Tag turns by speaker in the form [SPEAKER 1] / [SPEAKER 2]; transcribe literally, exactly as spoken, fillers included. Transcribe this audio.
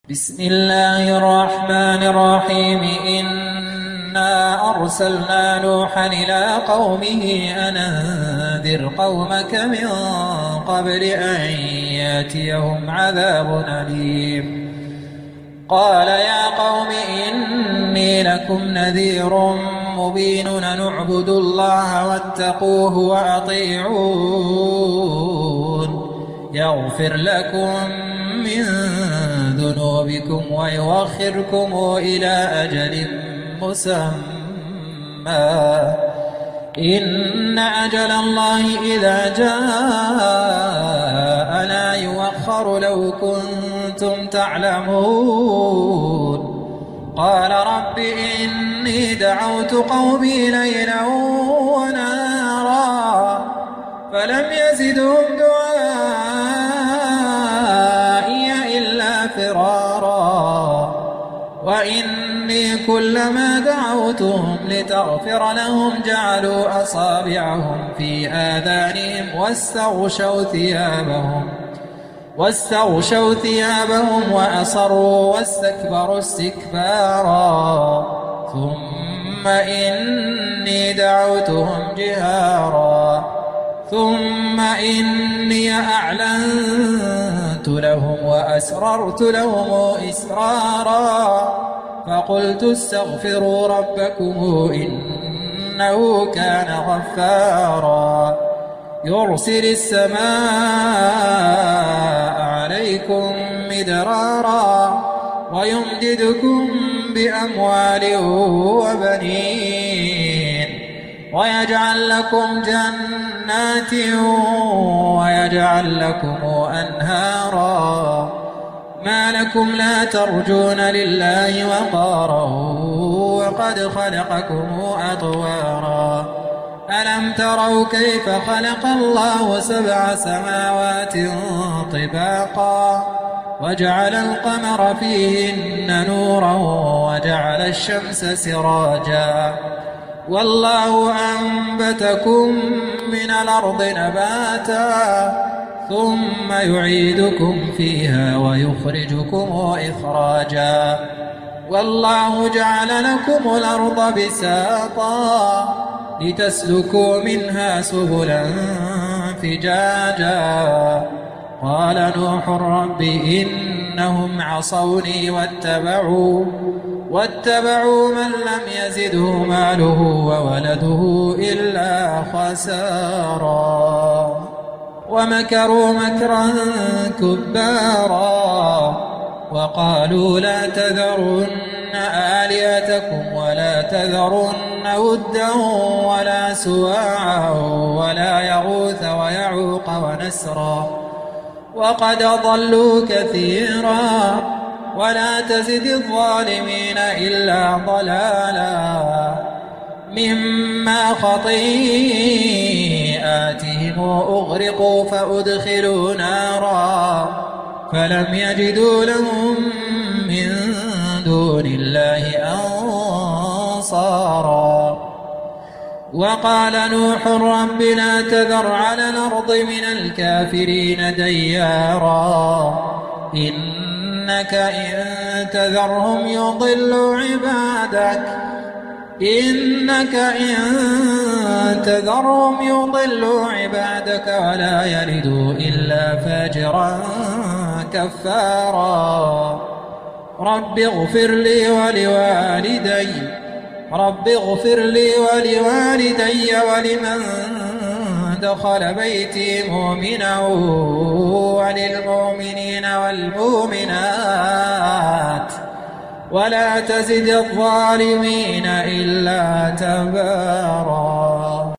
[SPEAKER 1] بسم الله الرحمن الرحيم إنا أرسلنا نوحا إلى قومه أن أنذر قومك من قبل أن يأتيهم عذاب أليم قال يا قوم إني لكم نذير مبين أن اعبدوا الله واتقوه وأطيعون يغفر لكم من ذنوبكم ويؤخركم إلى أجل مسمى إن أجل الله إذا جاء لا يؤخر لو كنتم تعلمون قال رب إني دعوت قومي ليلا ونهارا فلم يزدهم دعائي إلا فرارا وإني كلما دعوتهم لتغفر لهم جعلوا أصابعهم في آذانهم واستغشوا ثيابهم واستغشوا ثيابهم وأصروا واستكبروا استكبارا ثم إني دعوتهم جهارا ثم إني أعلنت لهم وأسررت لهم إسرارا فقلت استغفروا ربكم إنه كان غفارا يرسل السماء عليكم مدرارا ويمددكم بأموال وبنين ويجعل لكم جنات ويجعل لكم أنهارا ما لكم لا ترجون لله وقارا وقد خلقكم أطوارا ألم تروا كيف خلق الله سبع سماوات طباقا وجعل القمر فيهن نورا وجعل الشمس سراجا والله أنبتكم من الأرض نباتا ثم يعيدكم فيها ويخرجكم إخراجا والله جعل لكم الأرض بساطا لتسلكوا منها سبلا فجاجا قال نوح رب إنهم عصوني واتبعوا واتبعوا من لم يزده ماله وولده إلا خسارا ومكروا مكرا كبارا وقالوا لا تذرن آلهتكم ولا تذرن ودا ولا سواعا ولا يغوث ويعوق ونسرا وقد ضلوا كثيرا ولا تزد الظالمين إلا ضلالا مما خطيئاتهم أغرقوا فأدخلوا نارا فلم يجدوا لهم من دون الله أنصارا وقال نوح رب لا تذر على الأرض من الكافرين ديارا إنك إن تذرهم يضلوا عبادك إنك إن تذرهم يضلوا عبادك ولا يلدوا إلا فاجرا كفارا رب اغفر لي ولوالدي رب اغفر لي ولوالدي ولمن دخل بيتي مؤمنا وللمؤمنين والمؤمنات ولا تزد الظالمين إلا تبارا.